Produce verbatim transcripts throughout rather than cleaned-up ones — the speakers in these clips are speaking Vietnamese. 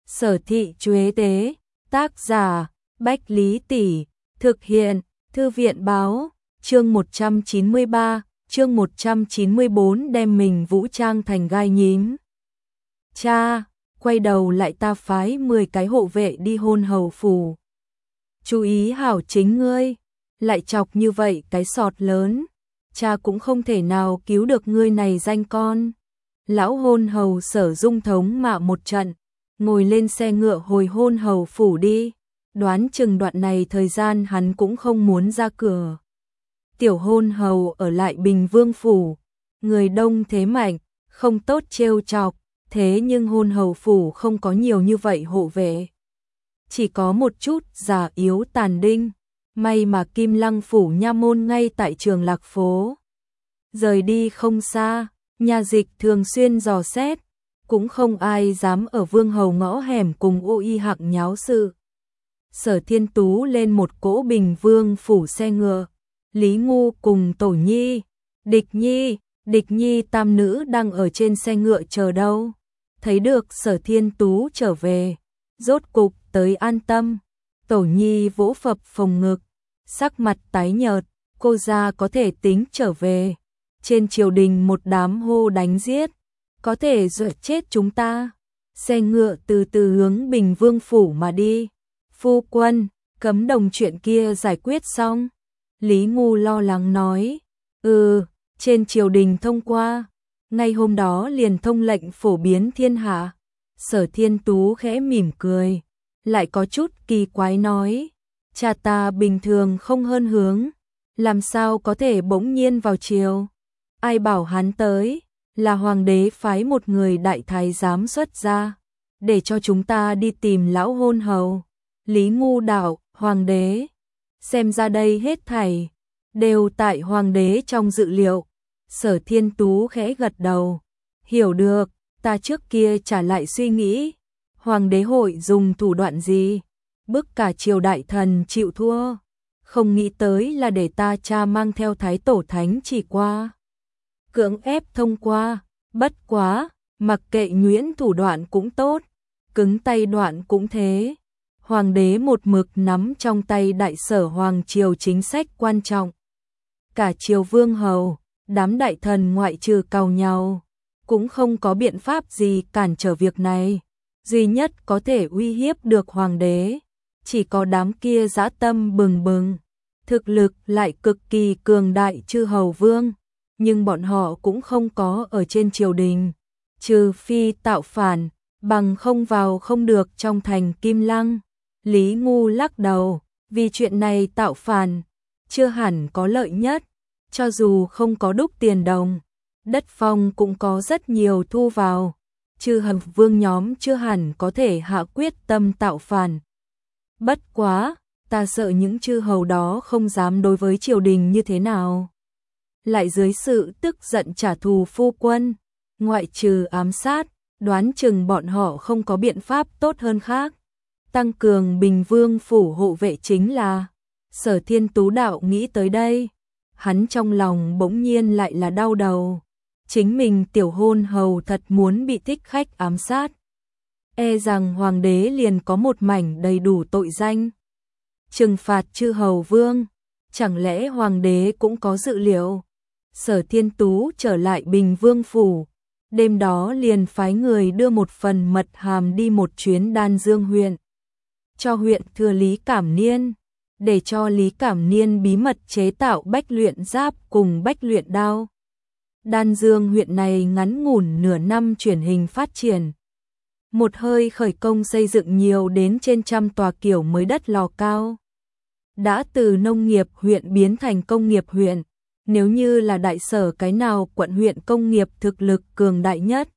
Sở thị Chuế tế, tác giả, Bách Lý Tỷ, thực hiện, Thư viện báo, chương một trăm chín mươi ba, chương một trăm chín mươi bốn đem mình vũ trang thành gai nhím. Cha, quay đầu lại ta phái mười cái hộ vệ đi hôn hầu phủ. Chú ý hảo chính ngươi, lại chọc như vậy cái sọt lớn, cha cũng không thể nào cứu được ngươi này danh con. Lão hôn hầu Sở Dung thống mạ một trận, ngồi lên xe ngựa hồi hôn hầu phủ đi, đoán chừng đoạn này thời gian hắn cũng không muốn ra cửa. Tiểu hôn hầu ở lại Bình Vương phủ, người đông thế mạnh, không tốt trêu chọc, thế nhưng hôn hầu phủ không có nhiều như vậy hộ vệ. Chỉ có một chút già yếu tàn đinh, may mà Kim Lăng phủ nha môn ngay tại Trường Lạc phố. Rời đi không xa, nhà dịch thường xuyên dò xét, cũng không ai dám ở Vương hầu ngõ hẻm cùng Ô Y Hạc nháo sự. Sở Thiên Tú lên một cỗ Bình Vương phủ xe ngựa, Lý Ngu cùng Tổ Nhi, Địch Nhi, Địch Nhi tam nữ đang ở trên xe ngựa chờ đâu. Thấy được Sở Thiên Tú trở về, rốt cục tới an tâm. Tổ Nhi vỗ phập phồng ngực, sắc mặt tái nhợt, cô gia có thể tính trở về. Trên triều đình một đám hô đánh giết, có thể giết chết chúng ta. Xe ngựa từ từ hướng Bình Vương phủ mà đi. Phu quân, cấm đồng chuyện kia giải quyết xong. Lý Ngu lo lắng nói, ừ, trên triều đình thông qua, ngay hôm đó liền thông lệnh phổ biến thiên hạ. Sở Thiên Tú khẽ mỉm cười, lại có chút kỳ quái nói, cha ta bình thường không hơn hướng, làm sao có thể bỗng nhiên vào triều. Ai bảo hắn tới, là hoàng đế phái một người đại thái giám xuất ra, để cho chúng ta đi tìm lão hôn hầu. Lý Ngu đạo, hoàng đế, xem ra đây hết thảy đều tại hoàng đế trong dự liệu. Sở Thiên Tú khẽ gật đầu, hiểu được, ta trước kia trả lại suy nghĩ, hoàng đế hội dùng thủ đoạn gì, bức cả triều đại thần chịu thua, không nghĩ tới là để ta cha mang theo thái tổ thánh chỉ qua, cưỡng ép thông qua. Bất quá, mặc kệ nhuyễn thủ đoạn cũng tốt, cứng tay đoạn cũng thế. Hoàng đế một mực nắm trong tay đại sở hoàng triều chính sách quan trọng. Cả triều vương hầu, đám đại thần ngoại trừ càu nhau, cũng không có biện pháp gì cản trở việc này. Duy nhất có thể uy hiếp được hoàng đế, chỉ có đám kia dã tâm bừng bừng, thực lực lại cực kỳ cường đại chư hầu vương. Nhưng bọn họ cũng không có ở trên triều đình, trừ phi tạo phản, bằng không vào không được trong thành Kim Lăng. Lý Ngu lắc đầu, vì chuyện này tạo phản, chưa hẳn có lợi nhất, cho dù không có đúc tiền đồng, đất phong cũng có rất nhiều thu vào, chư hầu vương nhóm chưa hẳn có thể hạ quyết tâm tạo phản. Bất quá, ta sợ những chư hầu đó không dám đối với triều đình như thế nào. Lại dưới sự tức giận trả thù phu quân, ngoại trừ ám sát, đoán chừng bọn họ không có biện pháp tốt hơn khác. Tăng cường Bình Vương phủ hộ vệ chính là. Sở Thiên Tú đạo nghĩ tới đây, hắn trong lòng bỗng nhiên lại là đau đầu. Chính mình tiểu hôn hầu thật muốn bị thích khách ám sát, e rằng hoàng đế liền có một mảnh đầy đủ tội danh trừng phạt chư hầu vương. Chẳng lẽ hoàng đế cũng có dự liệu? Sở Thiên Tú trở lại Bình Vương phủ, đêm đó liền phái người đưa một phần mật hàm đi một chuyến Đan Dương huyện, cho huyện thừa Lý Cảm Niên, để cho Lý Cảm Niên bí mật chế tạo bách luyện giáp cùng bách luyện đao. Đan Dương huyện này ngắn ngủn nửa năm chuyển hình phát triển, một hơi khởi công xây dựng nhiều đến trên trăm tòa kiểu mới đất lò cao, đã từ nông nghiệp huyện biến thành công nghiệp huyện. Nếu như là đại sở cái nào quận huyện công nghiệp thực lực cường đại nhất,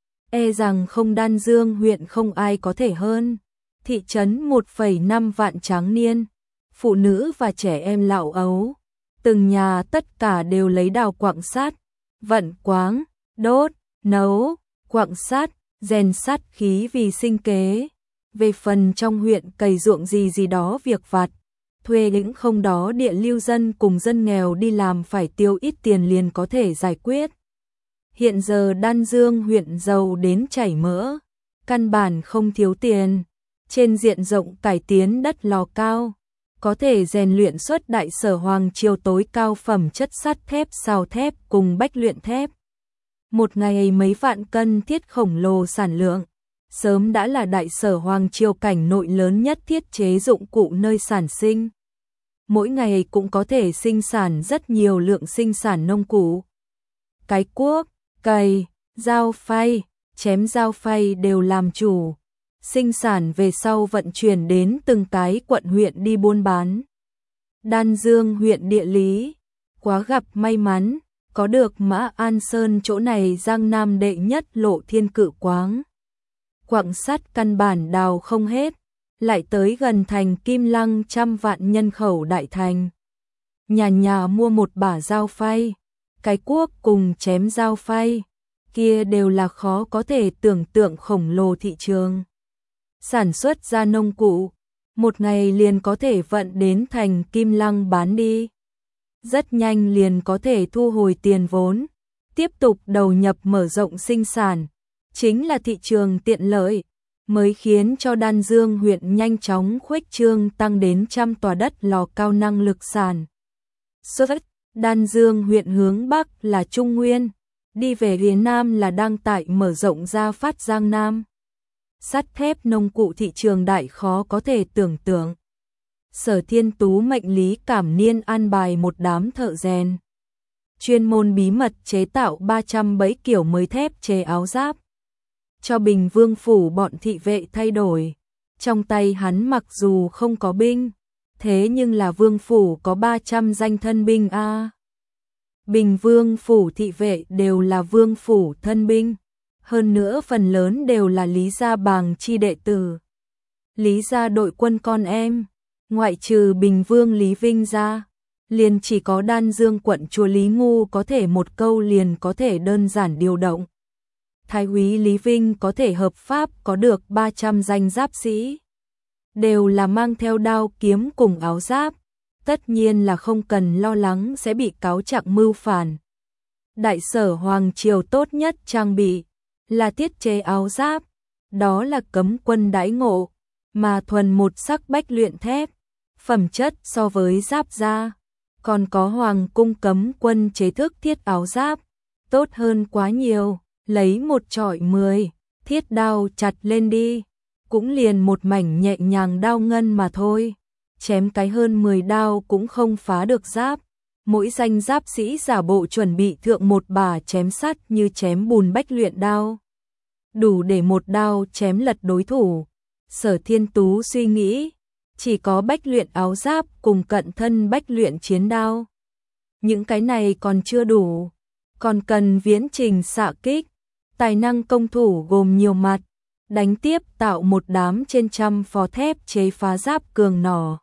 e rằng không Đan Dương huyện không ai có thể hơn. Thị trấn một phẩy năm vạn tráng niên, phụ nữ và trẻ em lão ấu, từng nhà tất cả đều lấy đào quặng sắt, vận quáng, đốt, nấu, quặng sắt, rèn sắt khí vì sinh kế. Về phần trong huyện cày ruộng gì gì đó việc vặt, thuê những không đó địa lưu dân cùng dân nghèo đi làm phải tiêu ít tiền liền có thể giải quyết. Hiện giờ Đan Dương huyện giàu đến chảy mỡ, căn bản không thiếu tiền, trên diện rộng cải tiến đất lò cao, có thể rèn luyện xuất đại sở hoàng triều tối cao phẩm chất sắt thép, xào thép cùng bách luyện thép. Một ngày mấy vạn cân thiết khổng lồ sản lượng, sớm đã là đại sở hoàng triều cảnh nội lớn nhất thiết chế dụng cụ nơi sản sinh. Mỗi ngày cũng có thể sinh sản rất nhiều lượng sinh sản nông cụ. Cái cuốc, cày, dao phay, chém dao phay đều làm chủ. Sinh sản về sau vận chuyển đến từng cái quận huyện đi buôn bán. Đan Dương huyện địa lý, quá gặp may mắn, có được Mã An Sơn chỗ này Giang Nam đệ nhất lộ thiên cự quáng. Quặng sắt căn bản đào không hết, lại tới gần thành Kim Lăng trăm vạn nhân khẩu đại thành. Nhà nhà mua một bả dao phay, cái cuốc cùng chém dao phay, kia đều là khó có thể tưởng tượng khổng lồ thị trường. Sản xuất ra nông cụ, một ngày liền có thể vận đến thành Kim Lăng bán đi. Rất nhanh liền có thể thu hồi tiền vốn, tiếp tục đầu nhập mở rộng sinh sản. Chính là thị trường tiện lợi, mới khiến cho Đan Dương huyện nhanh chóng khuếch trương tăng đến trăm tòa đất lò cao năng lực sản xuất. Đan Dương huyện hướng Bắc là Trung Nguyên, đi về phía Nam là đang tại mở rộng ra phát Giang Nam. Sắt thép nông cụ thị trường đại khó có thể tưởng tượng. Sở Thiên Tú mệnh Lý Cảm Niên an bài một đám thợ rèn, chuyên môn bí mật chế tạo ba trăm bẫy kiểu mới thép chế áo giáp, cho Bình Vương phủ bọn thị vệ thay đổi. Trong tay hắn mặc dù không có binh, thế nhưng là Vương phủ có ba trăm danh thân binh a. À. Bình Vương phủ thị vệ đều là Vương phủ thân binh, hơn nữa phần lớn đều là Lý gia bàng chi đệ tử. Lý gia đội quân con em, ngoại trừ Bình Vương Lý Vinh ra, liền chỉ có Đan Dương quận chúa Lý Ngu có thể một câu liền có thể đơn giản điều động. Thái úy Lý Vinh có thể hợp pháp có được ba trăm danh giáp sĩ, đều là mang theo đao kiếm cùng áo giáp, tất nhiên là không cần lo lắng sẽ bị cáo trạng mưu phản. Đại sở hoàng triều tốt nhất trang bị là tiết chế áo giáp, đó là cấm quân đãi ngộ, mà thuần một sắc bách luyện thép, phẩm chất so với giáp da, còn có hoàng cung cấm quân chế thức thiết áo giáp, tốt hơn quá nhiều. Lấy một chọi mười, thiết đao chặt lên đi, cũng liền một mảnh nhẹ nhàng đao ngân mà thôi, chém cái hơn mười đao cũng không phá được giáp. Mỗi danh giáp sĩ giả bộ chuẩn bị thượng một bà chém sắt như chém bùn bách luyện đao, đủ để một đao chém lật đối thủ. Sở Thiên Tú suy nghĩ, chỉ có bách luyện áo giáp cùng cận thân bách luyện chiến đao. Những cái này còn chưa đủ, còn cần viễn trình xạ kích. Tài năng công thủ gồm nhiều mặt, đánh tiếp tạo một đám trên trăm phò thép chế phá giáp cường nỏ.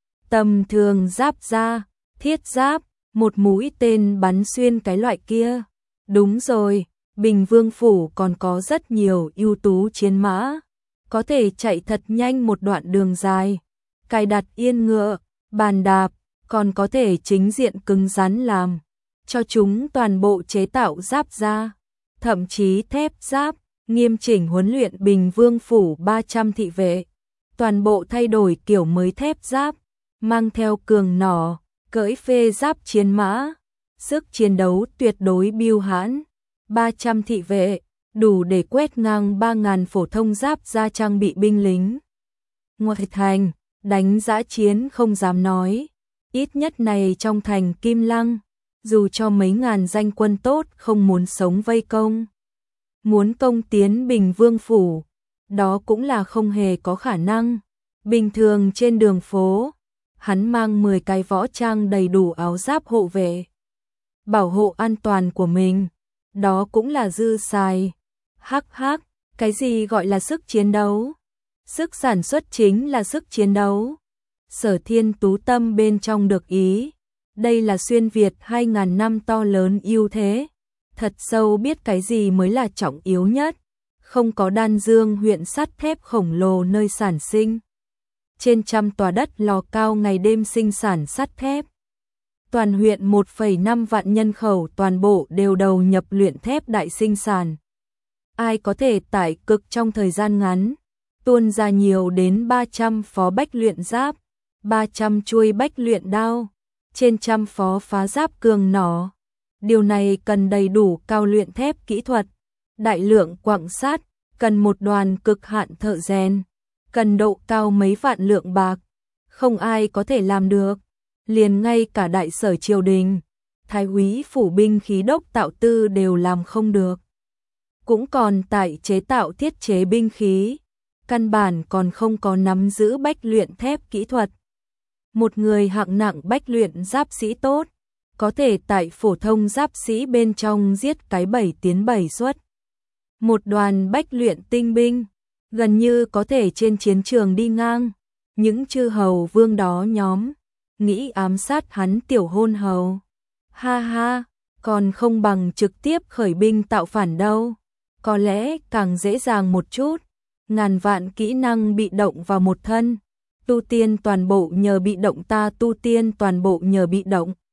Tầm thường giáp da, thiết giáp, một mũi tên bắn xuyên cái loại kia. Đúng rồi, Bình Vương phủ còn có rất nhiều ưu tú chiến mã, có thể chạy thật nhanh một đoạn đường dài, cài đặt yên ngựa, bàn đạp, còn có thể chính diện cứng rắn làm, cho chúng toàn bộ chế tạo giáp da. Thậm chí thép giáp, nghiêm chỉnh huấn luyện Bình Vương phủ ba trăm thị vệ, toàn bộ thay đổi kiểu mới thép giáp, mang theo cường nỏ, cưỡi phê giáp chiến mã, sức chiến đấu tuyệt đối biêu hãn. ba trăm thị vệ, đủ để quét ngang ba nghìn phổ thông giáp ra trang bị binh lính. Ngoại thành, đánh dã chiến không dám nói, ít nhất này trong thành Kim Lăng, dù cho mấy ngàn danh quân tốt không muốn sống vây công, muốn công tiến Bình Vương phủ, đó cũng là không hề có khả năng. Bình thường trên đường phố, hắn mang mười cái võ trang đầy đủ áo giáp hộ vệ, bảo hộ an toàn của mình, đó cũng là dư xài. Hắc hắc, cái gì gọi là sức chiến đấu? Sức sản xuất chính là sức chiến đấu. Sở Thiên Tú tâm bên trong được ý, đây là xuyên Việt hai ngàn năm to lớn ưu thế, thật sâu biết cái gì mới là trọng yếu nhất. Không có Đan Dương huyện sắt thép khổng lồ nơi sản sinh, trên trăm tòa đất lò cao ngày đêm sinh sản sắt thép. Toàn huyện một phẩy năm vạn nhân khẩu toàn bộ đều đầu nhập luyện thép đại sinh sản. ai có thể tải cực trong thời gian ngắn, tuôn ra nhiều đến ba trăm phó bách luyện giáp, ba trăm chuôi bách luyện đao, trên trăm phó phá giáp cường nỏ. Điều này cần đầy đủ cao luyện thép kỹ thuật, đại lượng quặng sắt, cần một đoàn cực hạn thợ rèn, cần độ cao mấy vạn lượng bạc, không ai có thể làm được, liền ngay cả đại sở triều đình, thái úy phủ binh khí đốc tạo tư đều làm không được. Cũng còn tại chế tạo thiết chế binh khí, căn bản còn không có nắm giữ bách luyện thép kỹ thuật. Một người hạng nặng bách luyện giáp sĩ tốt, có thể tại phổ thông giáp sĩ bên trong giết cái bảy tiến bảy xuất. Một đoàn bách luyện tinh binh, gần như có thể trên chiến trường đi ngang, những chư hầu vương đó nhóm, nghĩ ám sát hắn tiểu hôn hầu. Ha ha, còn không bằng trực tiếp khởi binh tạo phản đâu, có lẽ càng dễ dàng một chút, ngàn vạn kỹ năng bị động vào một thân, tu tiên toàn bộ nhờ bị động ta tu tiên toàn bộ nhờ bị động.